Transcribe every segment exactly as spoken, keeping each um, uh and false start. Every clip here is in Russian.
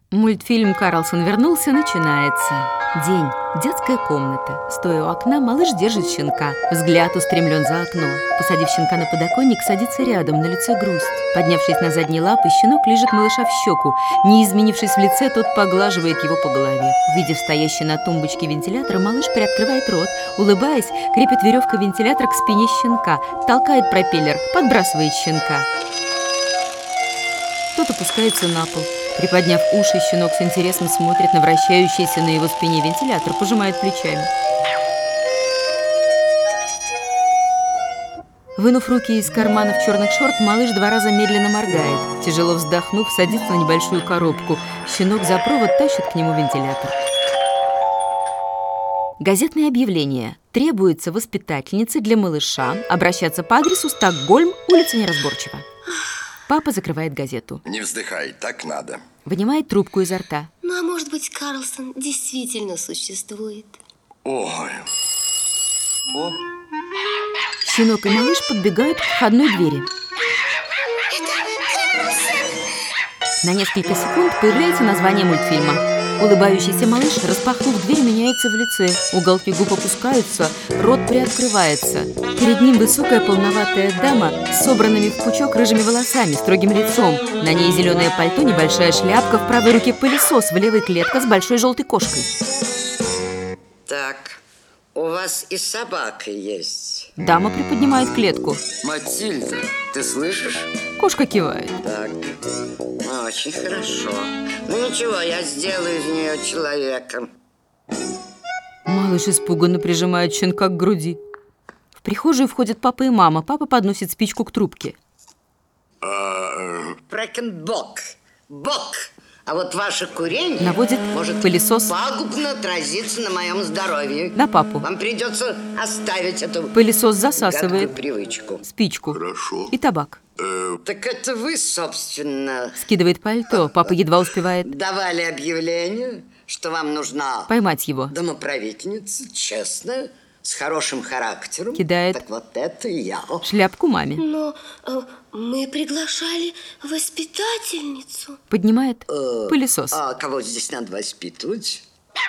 Мультфильм «Карлсон вернулся» начинается. День. Детская комната. Стоя у окна, малыш держит щенка. Взгляд устремлен за окно. Посадив щенка на подоконник, садится рядом, на лице грусть. Поднявшись на задние лапы, щенок лижет малыша в щеку. Не изменившись в лице, тот поглаживает его по голове. Увидев стоящий на тумбочке вентилятор, малыш приоткрывает рот. Улыбаясь, крепит веревкой вентилятор к спине щенка. Толкает пропеллер, подбрасывает щенка. Тот опускается на пол. Приподняв уши, щенок с интересом смотрит на вращающийся на его спине вентилятор, пожимает плечами. Вынув руки из карманов черных шорт, малыш два раза медленно моргает. Тяжело вздохнув, садится на небольшую коробку. Щенок за провод тащит к нему вентилятор. Газетное объявление. Требуется воспитательнице для малыша обращаться по адресу Стокгольм, улица Неразборчива. Папа закрывает газету. Не вздыхай, так надо. Вынимает трубку изо рта. Ну, а может быть, Карлсон действительно существует? Ой. О. Щенок и малыш подбегают к входной двери. На несколько секунд появляется название мультфильма. Улыбающийся малыш, распахнув дверь, меняется в лице. Уголки губ опускаются, рот приоткрывается. Перед ним высокая полноватая дама с собранными в пучок рыжими волосами, строгим лицом. На ней зеленое пальто, небольшая шляпка, в правой руке пылесос, в левой клетка с большой желтой кошкой. Так, у вас и собака есть. Дама приподнимает клетку. Матильда, ты слышишь? Кошка кивает. Так, очень хорошо. Ну ничего, я сделаю из нее человека. Малыш испуганно прижимает щенка к груди. В прихожую входят папа и мама. Папа подносит спичку к трубке. Фрэкенбок. Бок. А вот ваше курение наводит может пылесос пагубно отразиться на моем здоровье. На папу. Вам придется оставить эту пылесос засасывает привычку. Спичку. Хорошо. И табак. Так это вы, собственно, скидывает пальто. Папа едва успевает давали объявление, что вам нужна поймать его. Домоправительница, честная, с хорошим характером. Кидает так вот это я. шляпку маме. Но э, мы приглашали воспитательницу. Поднимает э, пылесос. А кого здесь надо воспитывать?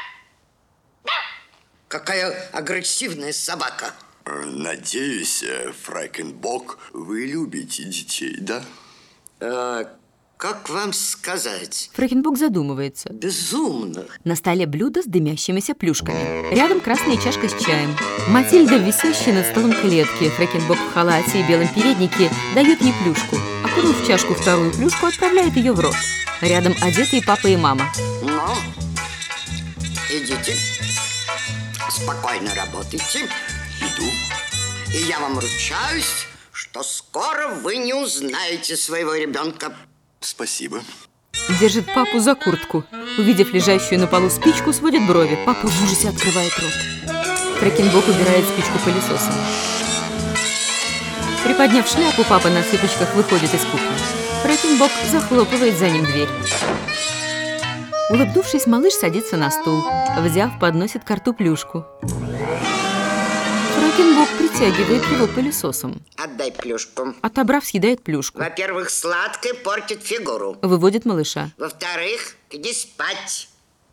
Какая агрессивная собака. Надеюсь, Фрэкенбок, вы любите детей, да? А, как вам сказать? Фрэкенбок задумывается. Безумно. На столе блюдо с дымящимися плюшками. Рядом красная чашка с чаем. Матильда, висящая над столом клетки. Фрэкенбок в халате и белом переднике дает ей плюшку. Окунув в чашку вторую плюшку, отправляет ее в рот. Рядом одетые папа и мама. Ну, идите. Спокойно работайте. Иду. И я вам ручаюсь, что скоро вы не узнаете своего ребенка. Спасибо. Держит папу за куртку. Увидев лежащую на полу спичку, сводит брови. Папа в ужасе открывает рот. Фрэкенбок убирает спичку пылесосом. Приподняв шляпу, папа на цыпочках выходит из кухни. Фрэкенбок захлопывает за ним дверь. Улыбнувшись, малыш садится на стул. Взяв, подносит к рту плюшку. Фрэкенбок притягивает его пылесосом. Отдай плюшку. Отобрав, съедает плюшку. Во-первых, сладкое портит фигуру. Выводит малыша. Во-вторых, иди спать.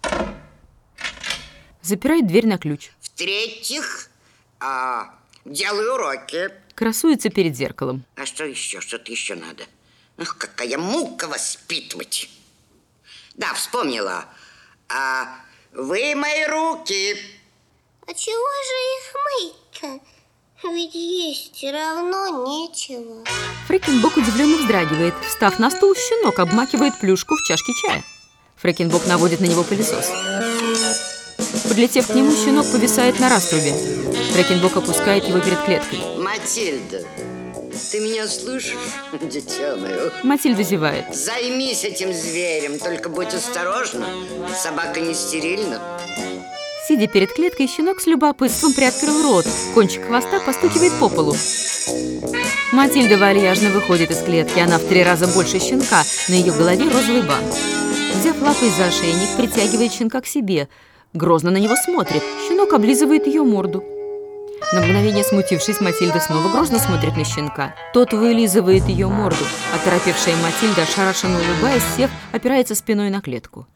Запирает дверь на ключ. В-третьих, а, делай уроки. Красуется перед зеркалом. А что еще? Что-то еще надо. Ах, какая мука воспитывать. Да, вспомнила. А, вы мои руки. А чего же их мыть-то? Ведь есть все равно нечего. Фрэкенбок удивленно вздрагивает. Встав на стул, щенок обмакивает плюшку в чашке чая. Фрэкенбок наводит на него пылесос. Подлетев к нему, щенок повисает на раструбе. Фрэкенбок опускает его перед клеткой. Матильда, ты меня слышишь, дитя мое? Матильда зевает. Займись этим зверем, только будь осторожна. Собака не стерильна. Сидя перед клеткой, щенок с любопытством приоткрыл рот. Кончик хвоста постукивает по полу. Матильда вальяжно выходит из клетки. Она в три раза больше щенка. На ее голове розовый бант. Взяв лапой за ошейник, притягивает щенка к себе. Грозно на него смотрит. Щенок облизывает ее морду. На мгновение смутившись, Матильда снова грозно смотрит на щенка. Тот вылизывает ее морду. Оторопевшая Матильда, ошарашенно улыбаясь, сев, опирается спиной на клетку.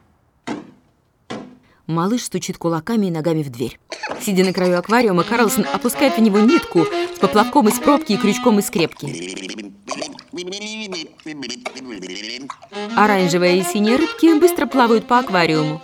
Малыш стучит кулаками и ногами в дверь. Сидя на краю аквариума, Карлсон опускает в него нитку с поплавком из пробки и крючком из скрепки. Оранжевая и синяя рыбки быстро плавают по аквариуму.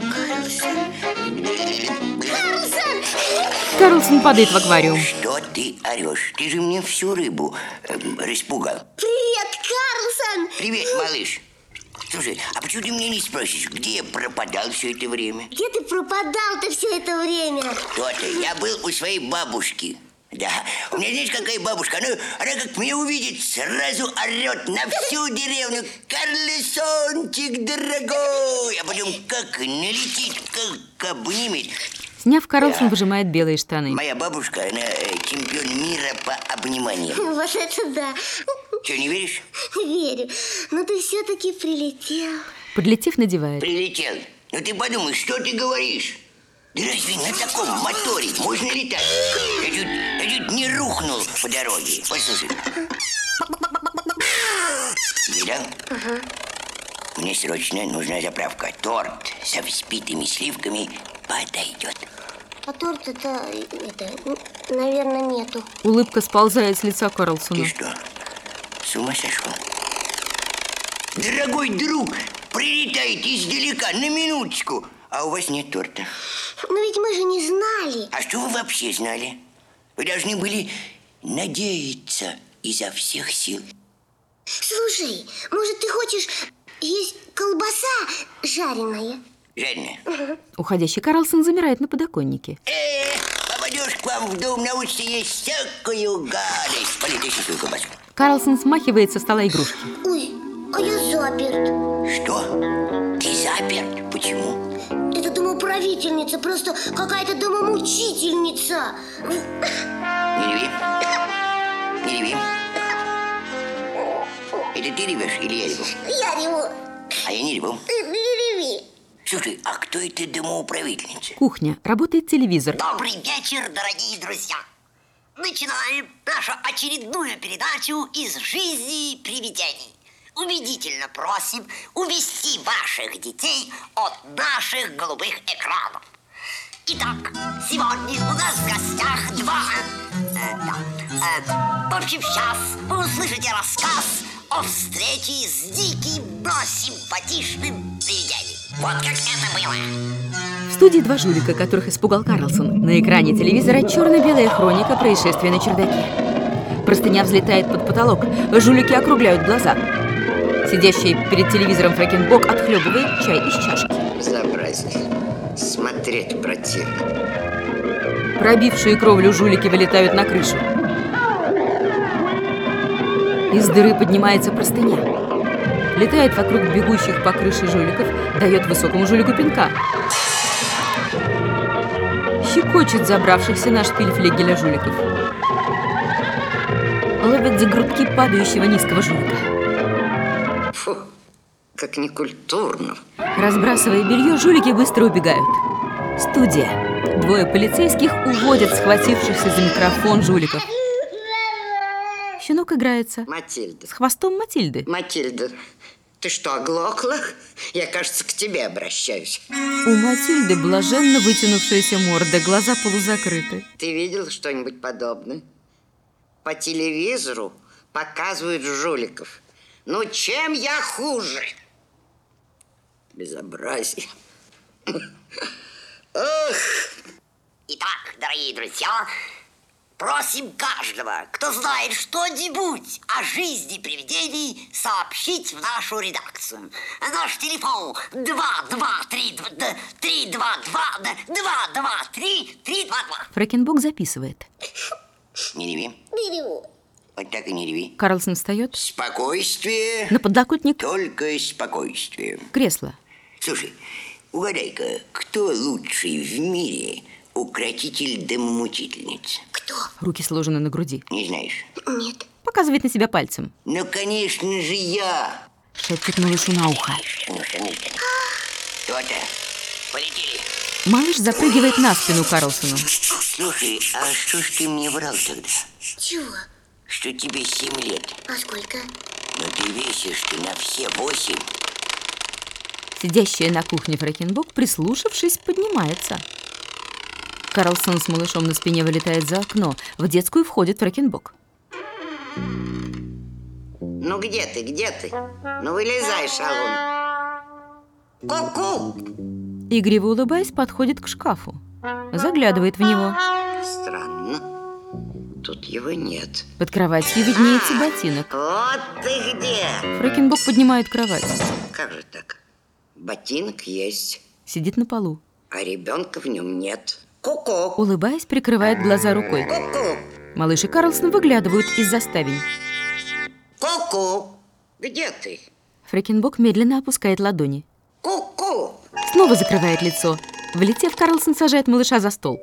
Карлсон падает в аквариум. Что ты орешь? Ты же мне всю рыбу э, распугал. Привет, Карлсон! Привет, малыш. Слушай, а почему ты мне не спросишь, где я пропадал все это время? Где ты пропадал-то все это время? То-то, я был у своей бабушки. Да, у меня, знаешь, какая бабушка? Она, она как меня увидит, сразу орет на всю деревню: «Карлсончик дорогой!» А потом как налетит, как обнимет. Сняв, Карлсон Да. выжимает белые штаны. Моя бабушка, она э, чемпион мира по обниманиям. Вот это да! Что, не веришь? Верю, но ты все-таки прилетел. Подлетев, надевает. Прилетел. Ну ты подумай, что ты говоришь? Да разве на таком моторе можно летать? Я чуть, я чуть не рухнул по дороге. Послушай. Видал? Ага. Мне срочно нужна заправка. Торт со взбитыми сливками подойдет. А торта-то, это, наверное, нету. Улыбка сползает с лица Карлсона. Ты что, с ума сошел? Дорогой друг, прилетаете издалека на минуточку, а у вас нет торта. Но ведь мы же не знали. А что вы вообще знали? Вы должны были надеяться изо всех сил. Слушай, может, ты хочешь есть колбаса жареная? Жадно. Уходящий Карлсон замирает на подоконнике. Э, попадешь к вам в дом, научишься есть всякую гадость. Полетишь свою колбасу. Карлсон смахивает со стола игрушки. Ой, а я заперт. Что? Ты заперт? Почему? Это домоправительница, просто какая-то домомучительница. Не реви. Не реви. Это ты ревешь или я реву? Я реву. А я не реву. Ты не реви. Слушай, а кто это домоуправительница? Кухня. Работает телевизор. Добрый вечер, дорогие друзья! Начинаем нашу очередную передачу из жизни привидений. Убедительно просим увести ваших детей от наших голубых экранов. Итак, сегодня у нас в гостях два... Э, да, э, в общем, сейчас вы услышите рассказ о встрече с диким, но симпатичным привидением. Вот как это было. В студии два жулика, которых испугал Карлсон. На экране телевизора черно-белая хроника происшествия на чердаке. Простыня взлетает под потолок. Жулики округляют глаза. Сидящий перед телевизором Фрэкенбок отхлебывает чай из чашки. Безобразие. Смотреть противно. Пробившие кровлю жулики вылетают на крышу. Из дыры поднимается простыня. Летает вокруг бегущих по крыше жуликов, дает высокому жулику пинка. Щекочет забравшихся на шпиль флигеля жуликов. Ловит за грудки падающего низкого жулика. Фу, как некультурно. Разбрасывая белье, жулики быстро убегают. Студия. Двое полицейских уводят схватившихся за микрофон жуликов. Щенок играется Матильда. с хвостом Матильды. Матильда, ты что, оглохла? Я, кажется, к тебе обращаюсь. У Матильды блаженно вытянувшаяся морда, глаза полузакрыты. Ты видел что-нибудь подобное? По телевизору показывают жуликов. Ну, чем я хуже? Безобразие. Ох! Итак, дорогие друзья, просим каждого, кто знает что-нибудь о жизни привидений, сообщить в нашу редакцию. Наш телефон два два три три два два два два три три два два. Фрэкенбок записывает. Не реви. Не реву. Вот так и не реви. Карлсон встает. Спокойствие. На подлокотник Только спокойствие. кресло. Слушай, угадай-ка, кто лучший в мире укротитель домомучительниц? Кто? Руки сложены на груди. Не знаешь? Нет. Показывает на себя пальцем. Ну, конечно же, я. Шепчет малышу на ухо. Ну, конечно. Кто-то. Полетели. Малыш запрыгивает на спину Карлсону. Слушай, а что ж ты мне врал тогда? Чего? Что тебе семь лет. А сколько? Но ты весишь ты на все восемь. Сидящая на кухне Фрэкенбок, прислушавшись, поднимается. Карлсон с малышом на спине вылетает за окно. В детскую входит Фрэкенбок. Ну где ты, где ты? Ну вылезай, шалун. Ку-ку! Игриво улыбаясь, подходит к шкафу. Заглядывает в него. Странно. Тут его нет. Под кроватью виднеется ботинок. Вот ты где! Фрэкенбок поднимает кровать. Как же так? Ботинок есть, Сидит на полу. а ребенка в нем нет. Ку-ку! Улыбаясь, прикрывает глаза рукой. Ку-ку! Малыш и Карлсон выглядывают из-за ставень. Ку-ку! Где ты? Фрэкенбок медленно опускает ладони. Ку-ку! Снова закрывает лицо. Влетев, Карлсон сажает малыша за стол.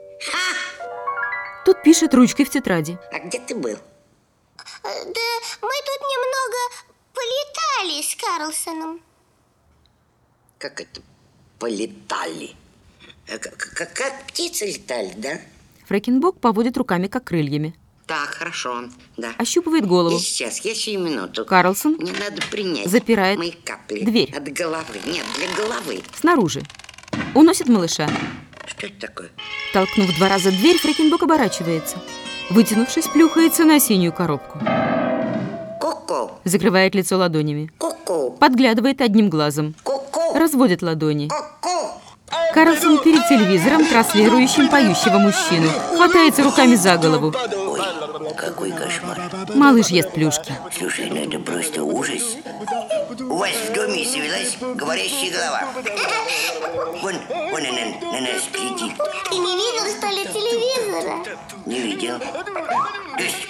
Тут пишет ручкой в тетради. А где ты был? Да мы тут немного полетали с Карлсоном. Как это полетали? А Как, как, как птицы летали, да? Фрэкенбок поводит руками, как крыльями. Так, хорошо, да. Ощупывает голову. Я сейчас, я сию минуту. Карлсон Мне надо принять запирает мои капли дверь. от головы. Нет, для головы. Снаружи. Уносит малыша. Что это такое? Толкнув два раза дверь, Фрэкенбок оборачивается. Вытянувшись, плюхается на синюю коробку. Ку-ку, Закрывает лицо ладонями. ку-ку, Подглядывает одним глазом. ку-ку, Разводит ладони. ку-ку. Карлсон перед телевизором, транслирующим поющего мужчину. Хватается руками за голову. Ой, какой кошмар. Малыш ест плюшки. Слушай, ну это просто ужас. У вас в доме завелась говорящая голова. Вон, вон она на нас глядит. Ты не видел, что ли, телевизора? Не видел. То есть...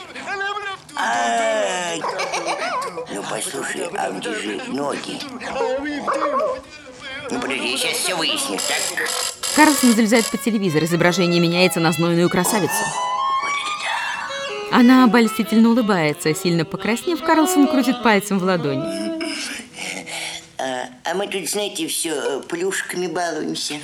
Ай! Ну послушай, а где же ноги? Ну подожди, сейчас все выясним, так? Карлсон залезает по телевизор. Изображение меняется на знойную красавицу. Она обольстительно улыбается. Сильно покраснев, Карлсон крутит пальцем в ладони. А, а мы тут, знаете, все плюшками балуемся.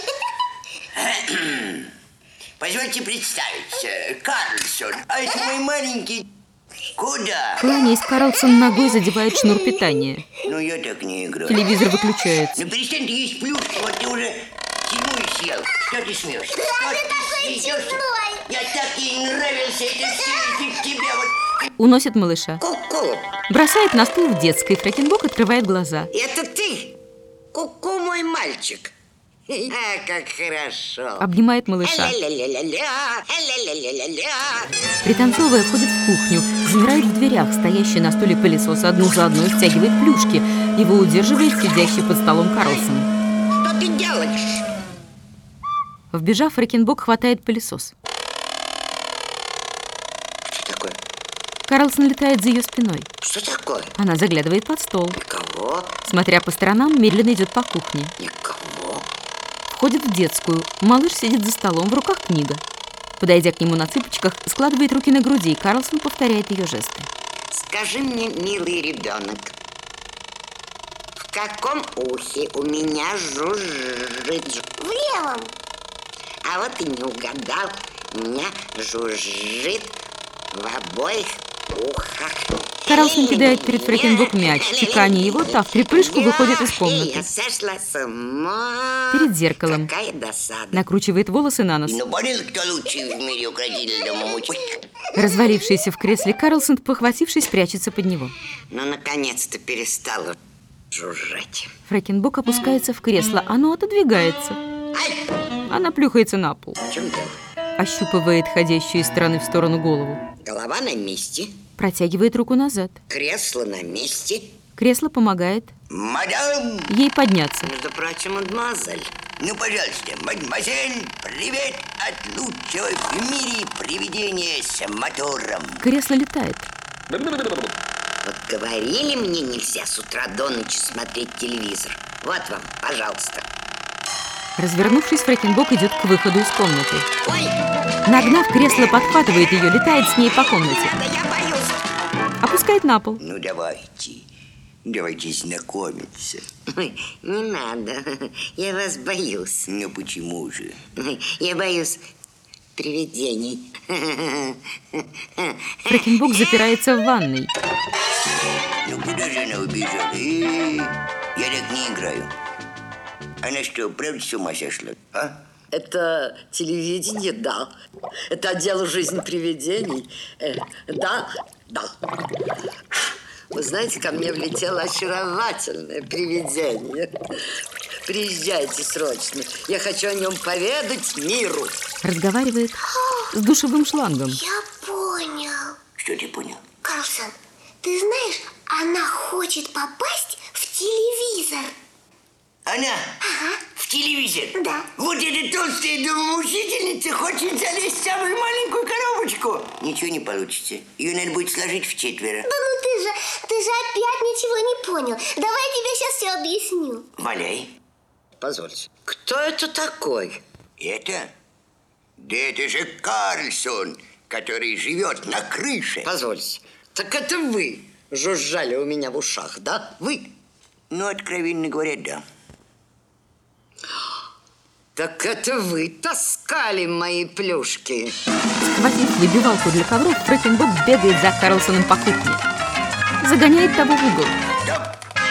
Позвольте представить, Карлсон. А это мой маленький... Куда? Кланяясь, Карлсон ногой задевает шнур питания. Ну, я так не играю. Телевизор выключается. Ну, перестань ты есть плюшки, вот ты уже седьмую съел. Что ты смеешься? Что ты смеешься? Я так ей нравился, это все из-за тебя вот. Уносит малыша. Ку-ку, Бросает на стул в детской. Фрэкенбок открывает глаза. это ты? Ку-ку, мой мальчик. А, как хорошо. Обнимает малыша. Ля-ля-ля-ля-ля, ля-ля-ля-ля-ля. Пританцовывая, входит в кухню. Замирает в дверях. Стоящий на стуле пылесос одну за одной стягивает плюшки. Его удерживает сидящий под столом Карлсон. Что ты делаешь? Вбежав, Фрэкенбок хватает пылесос. Что такое? Карлсон летает за ее спиной. Что такое? Она заглядывает под стол. Никого, Смотря по сторонам, медленно идет по кухне. никого. Входит в детскую. Малыш сидит за столом, в руках книга. Подойдя к нему на цыпочках, складывает руки на груди, и Карлсон повторяет ее жесты. Скажи мне, милый ребенок, в каком ухе у меня жужжит? В левом. А вот и не угадал. У меня жужжит в обоих ухах. Карлсон кидает перед Фрэкенбок мяч. Чеканя его, та в припрыжку выходит из комнаты. Я сошла с ума. Перед зеркалом. Какая досада. Накручивает волосы на нос. Ну, понял, кто лучший в мире укротитель дома мучит. Развалившийся в кресле Карлсон, похватившись, прячется под него. Ну, наконец-то перестала жужжать. Фрэкенбок опускается в кресло. Оно отодвигается. Ай! Она плюхается на пол. В чем дело? Ощупывает ходящую из стороны в сторону голову. Голова на месте, Протягивает руку назад. кресло на месте. Кресло помогает Мадам! ей подняться. Между прочим, мадемуазель. Ну, пожалуйста, мадемуазель, привет от лучшего в мире привидения с мотором. Кресло летает. Вот говорили мне, нельзя с утра до ночи смотреть телевизор. Вот вам, пожалуйста. Развернувшись, Фрэкенбок идет к выходу из комнаты. Ой, Нагнав кресло, подхватывает ее, летает с ней по комнате. да я боюсь. Опускает на пол. Ну, давайте, Давайте знакомиться. Ой, не надо, я вас боюсь. Ну почему же? Я боюсь привидений. Фрэкенбок запирается в ванной. Ну куда же она убежала? Э, Я так не играю. Она что, правда с ума сошла? А? Это телевидение, да. Это отдел «Жизнь привидений». Э, да, да. Вы знаете, ко мне влетело очаровательное привидение. Приезжайте срочно. Я хочу о нем поведать миру. Разговаривает с душевым шлангом. Я понял. Что ты понял? Карлсон, ты знаешь, она хочет попасть в телевизор. Она? В телевизор? Да. Вот эта толстая домоучительница хочет залезть в самую маленькую коробочку. Ничего не получится. Ее надо будет сложить в четверо. Да ну ты же, ты же опять ничего не понял. Давай я тебе сейчас все объясню. Валяй. Позвольте, кто это такой? Это? Да это же Карлсон, который живет на крыше. Позвольте, так это вы жужжали у меня в ушах, да? Вы? Ну, откровенно говоря, да. Так это вы таскали мои плюшки. Схватив выбивалку для ковров, Фрэкенбок бегает за Карлсоном по кухне. Загоняет того в угол. Стоп!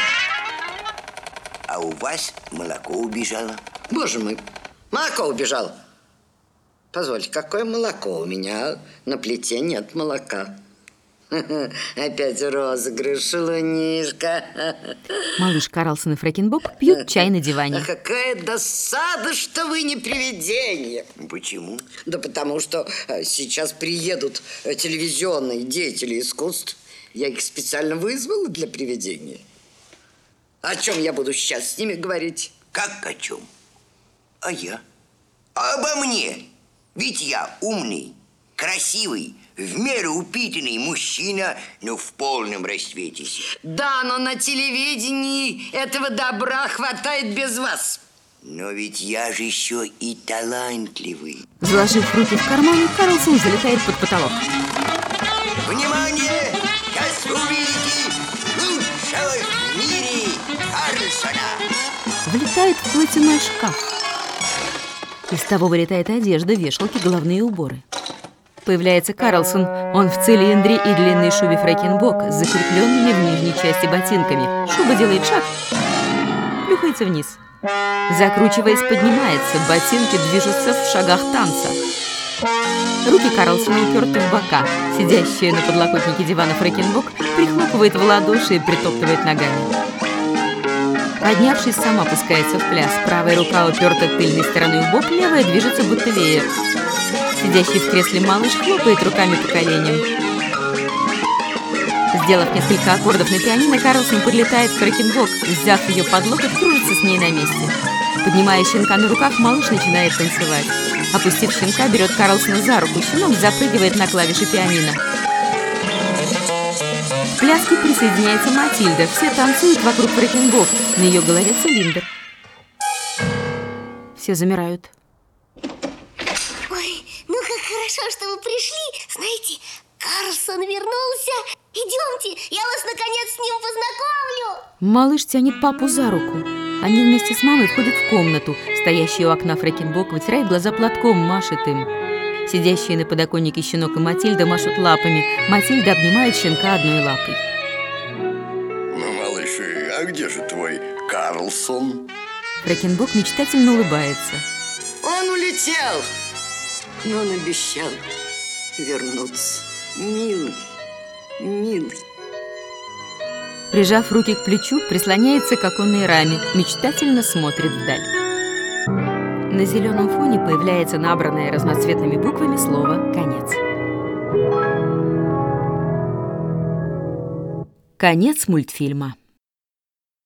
А у вас молоко убежало. Боже мой, молоко убежало. Позвольте, какое молоко у меня? На плите нет молока. Опять розыгрыш, шалунишка. Малыш Карлсон и Фрэкенбок пьют чай на А диване. какая досада, что вы не привидение. Почему? Да потому что э, сейчас приедут э, телевизионные деятели искусств. Я их специально вызвала для привидения. О чем я буду сейчас с ними говорить? Как о чем? А я? А обо мне? Ведь я умный, красивый, в меру упитанный мужчина, но в полном расцвете сил. Да, но на телевидении этого добра хватает без вас. Но ведь я же еще и талантливый. Заложив руки в карманы, Карлсон залетает под потолок. Внимание! Сейчас вы увидите лучшего в мире Карлсона! Влетает в платяной шкаф. Из того вылетает одежда, вешалки, головные уборы. Появляется Карлсон. Он в цилиндре и длинной шубе Фрэкенбок с закрепленными в нижней части ботинками. Шуба делает шаг, плюхается вниз. Закручиваясь, поднимается. Ботинки движутся в шагах танца. Руки Карлсона уперты в бока. Сидящая на подлокотнике дивана Фрэкенбок прихлопывает в ладоши и притоптывает ногами. Поднявшись, сама пускается в пляс. Правая рука уперта тыльной стороной в бок, левая движется будто веер. Сидящий в кресле малыш хлопает руками по коленям. Сделав несколько аккордов на пианино, Карлсон подлетает к Фрэкенбок. Взяв ее под локоть, кружится с ней на месте. Поднимая щенка на руках, малыш начинает танцевать. Опустив щенка, берет Карлсона за руку. Щенок запрыгивает на клавиши пианино. К пляске присоединяется Матильда. Все танцуют вокруг Фрэкенбок. На ее голове цилиндр. Все замирают. Ой, ну как хорошо, что вы пришли. Знаете, Карлсон вернулся. Идемте, я вас наконец с ним познакомлю. Малыш тянет папу за руку. Они вместе с мамой входят в комнату. Стоящий у окна Фрэкенбок вытирает глаза платком, машет им. Сидящие на подоконнике щенок и Матильда машут лапами. Матильда обнимает щенка одной лапой. Ну, малыши, а где же твой Карлсон? Фрэкенбок мечтательно улыбается. Он улетел, но он обещал вернуться. Милый, милый. Прижав руки к плечу, прислоняется к оконной раме, мечтательно смотрит вдаль. На зеленом фоне появляется набранное разноцветными буквами слово «Конец». Конец мультфильма.